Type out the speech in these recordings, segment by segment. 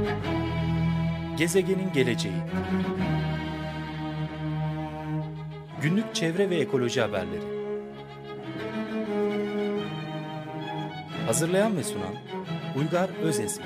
Gezegenin geleceği. Günlük çevre ve ekoloji haberleri. Hazırlayan ve sunan Uygar Özesmi.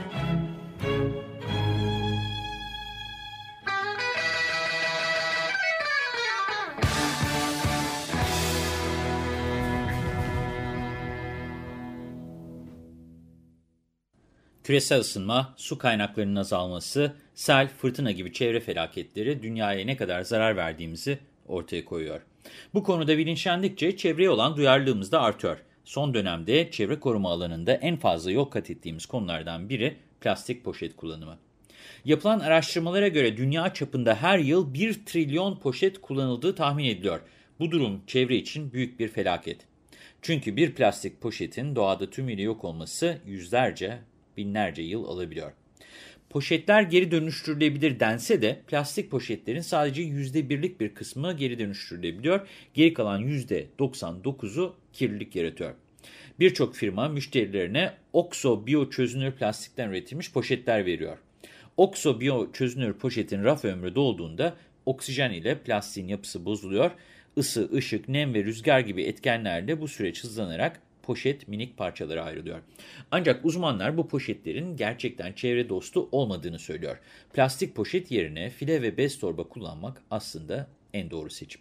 Küresel ısınma, su kaynaklarının azalması, sel, fırtına gibi çevre felaketleri dünyaya ne kadar zarar verdiğimizi ortaya koyuyor. Bu konuda bilinçlendikçe çevreye olan duyarlılığımız da artıyor. Son dönemde çevre koruma alanında en fazla yol kat ettiğimiz konulardan biri plastik poşet kullanımı. Yapılan araştırmalara göre dünya çapında her yıl 1 trilyon poşet kullanıldığı tahmin ediliyor. Bu durum çevre için büyük bir felaket. Çünkü bir plastik poşetin doğada tümüyle yok olması yüzlerce, binlerce yıl alabiliyor. Poşetler geri dönüştürülebilir dense de plastik poşetlerin sadece %1'lik bir kısmı geri dönüştürülebiliyor. Geri kalan %99'u kirlilik yaratıyor. Birçok firma müşterilerine Oxo biyoçözünür plastikten üretilmiş poşetler veriyor. Oxo biyoçözünür poşetin raf ömrü dolduğunda oksijen ile plastiğin yapısı bozuluyor. Isı, ışık, nem ve rüzgar gibi etkenlerle bu süreç hızlanarak poşet minik parçalara ayrılıyor. Ancak uzmanlar bu poşetlerin gerçekten çevre dostu olmadığını söylüyor. Plastik poşet yerine file ve bez torba kullanmak aslında en doğru seçim.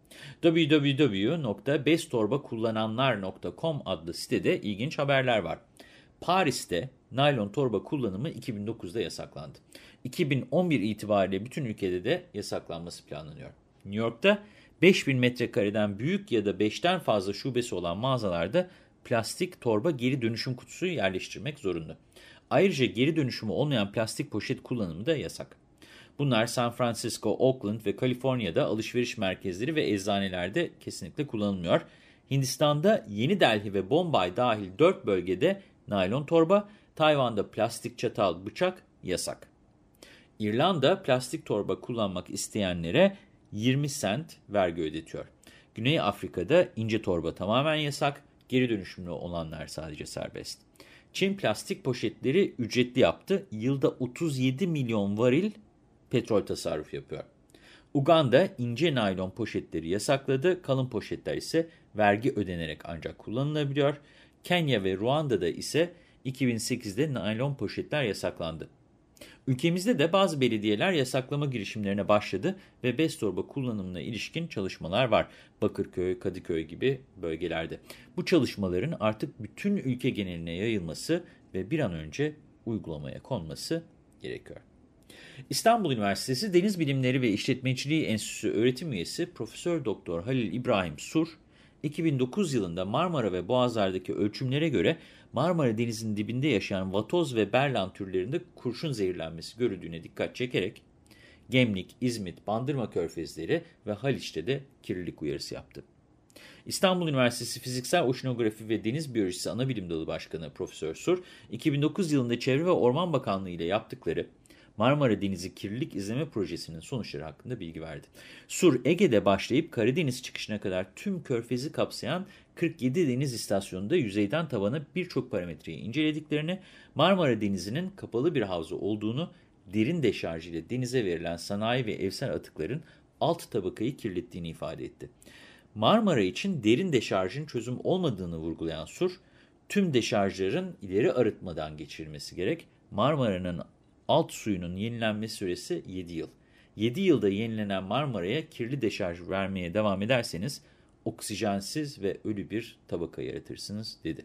www.beztorbakullananlar.com adlı sitede ilginç haberler var. Paris'te naylon torba kullanımı 2009'da yasaklandı. 2011 itibariyle bütün ülkede de yasaklanması planlanıyor. New York'ta 5000 metrekareden büyük ya da 5'ten fazla şubesi olan mağazalarda plastik torba geri dönüşüm kutusu yerleştirmek zorunda. Ayrıca geri dönüşümü olmayan plastik poşet kullanımı da yasak. Bunlar San Francisco, Oakland ve Kaliforniya'da alışveriş merkezleri ve eczanelerde kesinlikle kullanılmıyor. Hindistan'da Yeni Delhi ve Bombay dahil 4 bölgede naylon torba, Tayvan'da plastik çatal, bıçak yasak. İrlanda plastik torba kullanmak isteyenlere 20 sent vergi ödetiyor. Güney Afrika'da ince torba tamamen yasak, geri dönüşümlü olanlar sadece serbest. Çin plastik poşetleri ücretli yaptı, yılda 37 milyon varil petrol tasarruf yapıyor. Uganda ince naylon poşetleri yasakladı, kalın poşetler ise vergi ödenerek ancak kullanılabiliyor. Kenya ve Ruanda'da ise 2008'de naylon poşetler yasaklandı. Ülkemizde de bazı belediyeler yasaklama girişimlerine başladı ve bez torba kullanımına ilişkin çalışmalar var. Bakırköy, Kadıköy gibi bölgelerde. Bu çalışmaların artık bütün ülke geneline yayılması ve bir an önce uygulamaya konması gerekiyor. İstanbul Üniversitesi Deniz Bilimleri ve İşletmeciliği Enstitüsü öğretim üyesi Profesör Doktor Halil İbrahim Sur, 2009 yılında Marmara ve Boğazlar'daki ölçümlere göre Marmara Denizi'nin dibinde yaşayan vatoz ve berlan türlerinde kurşun zehirlenmesi görüldüğüne dikkat çekerek Gemlik, İzmit, Bandırma Körfezleri ve Haliç'te de kirlilik uyarısı yaptı. İstanbul Üniversitesi Fiziksel Oşinografi ve Deniz Biyolojisi Anabilim Dalı Başkanı Profesör Sur, 2009 yılında Çevre ve Orman Bakanlığı ile yaptıkları Marmara Denizi Kirlilik İzleme Projesi'nin sonuçları hakkında bilgi verdi. Sur, Ege'de başlayıp Karadeniz çıkışına kadar tüm körfezi kapsayan 47 deniz istasyonunda yüzeyden tavana birçok parametreyi incelediklerini, Marmara Denizi'nin kapalı bir havza olduğunu, derin deşarj ile denize verilen sanayi ve evsel atıkların alt tabakayı kirlettiğini ifade etti. Marmara için derin deşarjın çözüm olmadığını vurgulayan Sur, tüm deşarjların ileri arıtmadan geçirilmesi gerek, Marmara'nın alt suyunun yenilenme süresi 7 yıl. 7 yılda yenilenen Marmara'ya kirli deşarj vermeye devam ederseniz oksijensiz ve ölü bir tabaka yaratırsınız, dedi.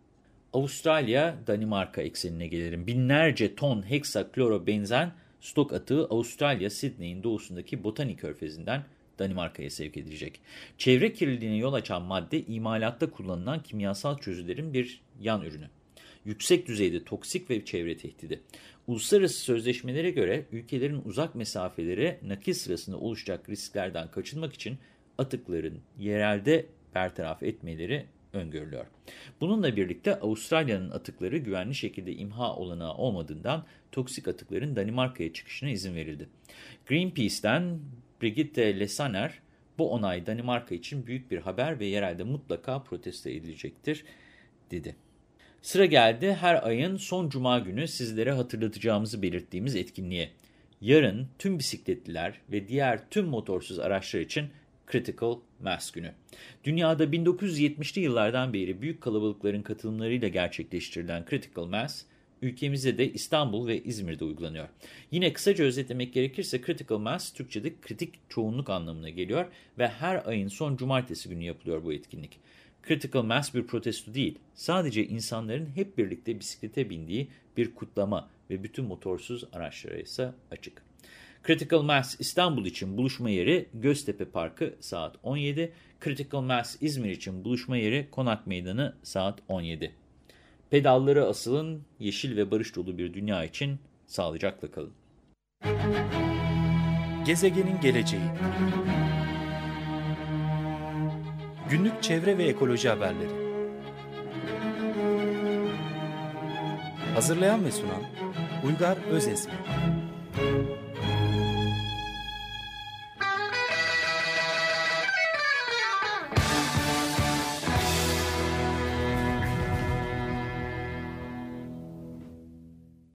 Avustralya, Danimarka eksenine gelelim. Binlerce ton heksaklorobenzen stok atığı Avustralya, Sydney'in doğusundaki Botany Körfezi'nden Danimarka'ya sevk edilecek. Çevre kirliliğine yol açan madde imalatta kullanılan kimyasal çözülerin bir yan ürünü. Yüksek düzeyde toksik ve çevre tehdidi. Uluslararası sözleşmelere göre ülkelerin uzak mesafelere nakil sırasında oluşacak risklerden kaçınmak için atıkların yerelde bertaraf etmeleri öngörülüyor. Bununla birlikte Avustralya'nın atıkları güvenli şekilde imha olanağı olmadığından toksik atıkların Danimarka'ya çıkışına izin verildi. Greenpeace'ten Brigitte Lesaner, bu onay Danimarka için büyük bir haber ve yerelde mutlaka protesto edilecektir, dedi. Sıra geldi her ayın son cuma günü sizlere hatırlatacağımızı belirttiğimiz etkinliğe. Yarın tüm bisikletliler ve diğer tüm motorsuz araçlar için Critical Mass Günü. Dünyada 1970'li yıllardan beri büyük kalabalıkların katılımlarıyla gerçekleştirilen Critical Mass, ülkemizde de İstanbul ve İzmir'de uygulanıyor. Yine kısaca özetlemek gerekirse Critical Mass, Türkçe'de kritik çoğunluk anlamına geliyor ve her ayın son cumartesi günü yapılıyor bu etkinlik. Critical Mass bir protesto değil, sadece insanların hep birlikte bisiklete bindiği bir kutlama ve bütün motorsuz araçlara ise açık. Critical Mass İstanbul için buluşma yeri Göztepe Parkı saat 17, Critical Mass İzmir için buluşma yeri Konak Meydanı saat 17. Pedalları asılın, yeşil ve barış dolu bir dünya için sağlıcakla kalın. Gezegenin geleceği. Günlük çevre ve ekoloji haberleri. Hazırlayan ve sunan Uygar Özesmi.